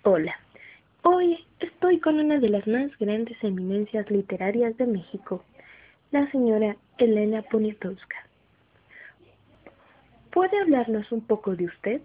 Hola, hoy estoy con una de las más grandes eminencias literarias de México, la señora Elena Poniatowska. ¿Puede hablarnos un poco de usted?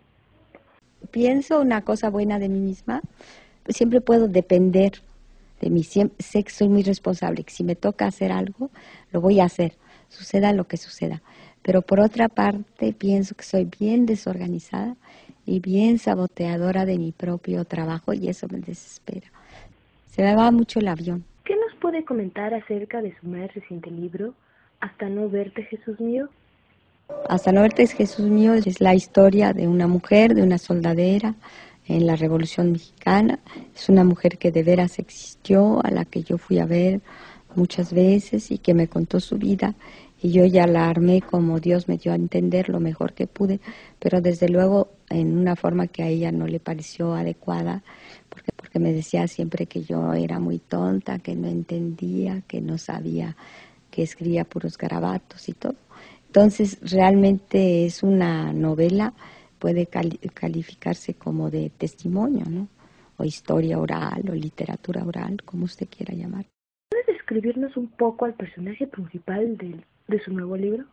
Pienso una cosa buena de mí misma, siempre puedo depender de mí, sé que soy muy responsable, que si me toca hacer algo, lo voy a hacer, suceda lo que suceda. Pero por otra parte, pienso que soy bien desorganizada y bien saboteadora de mi propio trabajo y eso me desespera. Se me va mucho el avión. ¿Qué nos puede comentar acerca de su más reciente libro, Hasta no verte, Jesús mío? Hasta no verte, Jesús mío, es la historia de una mujer, de una soldadera en la Revolución Mexicana. Es una mujer que de veras existió, a la que yo fui a ver muchas veces y que me contó su vida. Y yo ya la armé como Dios me dio a entender lo mejor que pude, pero desde luego en una forma que a ella no le pareció adecuada, porque me decía siempre que yo era muy tonta, que no entendía, que no sabía, que escribía puros garabatos y todo. Entonces, realmente es una novela, puede calificarse como de testimonio, ¿no? O historia oral, o literatura oral, como usted quiera llamar. ¿Puede describirnos un poco al personaje principal de su nuevo libro?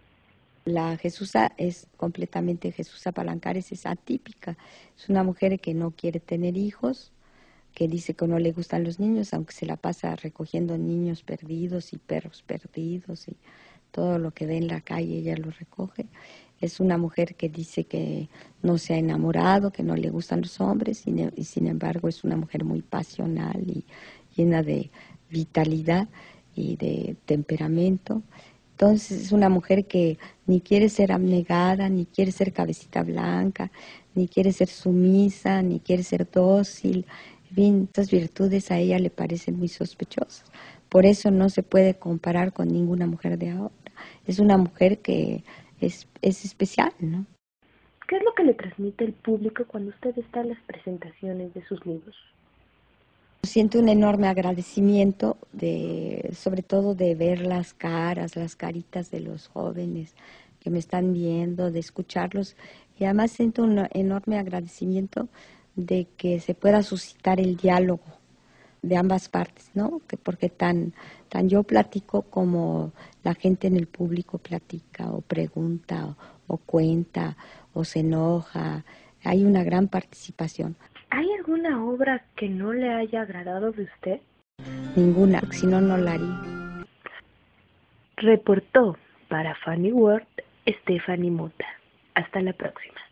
La Jesusa es completamente, Jesusa Palancares es atípica. Es una mujer que no quiere tener hijos, que dice que no le gustan los niños, aunque se la pasa recogiendo niños perdidos y perros perdidos y todo lo que ve en la calle ella lo recoge. Es una mujer que dice que no se ha enamorado, que no le gustan los hombres y sin embargo es una mujer muy pasional y llena de vitalidad y de temperamento. Entonces es una mujer que ni quiere ser abnegada, ni quiere ser cabecita blanca, ni quiere ser sumisa, ni quiere ser dócil. En fin, estas virtudes a ella le parecen muy sospechosas. Por eso no se puede comparar con ninguna mujer de ahora. Es una mujer que es especial, ¿no? ¿Qué es lo que le transmite el público cuando usted está en las presentaciones de sus libros? Siento un enorme agradecimiento sobre todo de ver las caras, las caritas de los jóvenes que me están viendo, de escucharlos. Y además siento un enorme agradecimiento de que se pueda suscitar el diálogo de ambas partes, ¿no? Porque tan yo platico como la gente en el público platica o pregunta o cuenta o se enoja. Hay una gran participación. ¿Hay alguna obra que no le haya agradado de usted? Ninguna, si no, no la haría. Reportó para Funny World Stephanie Mota. Hasta la próxima.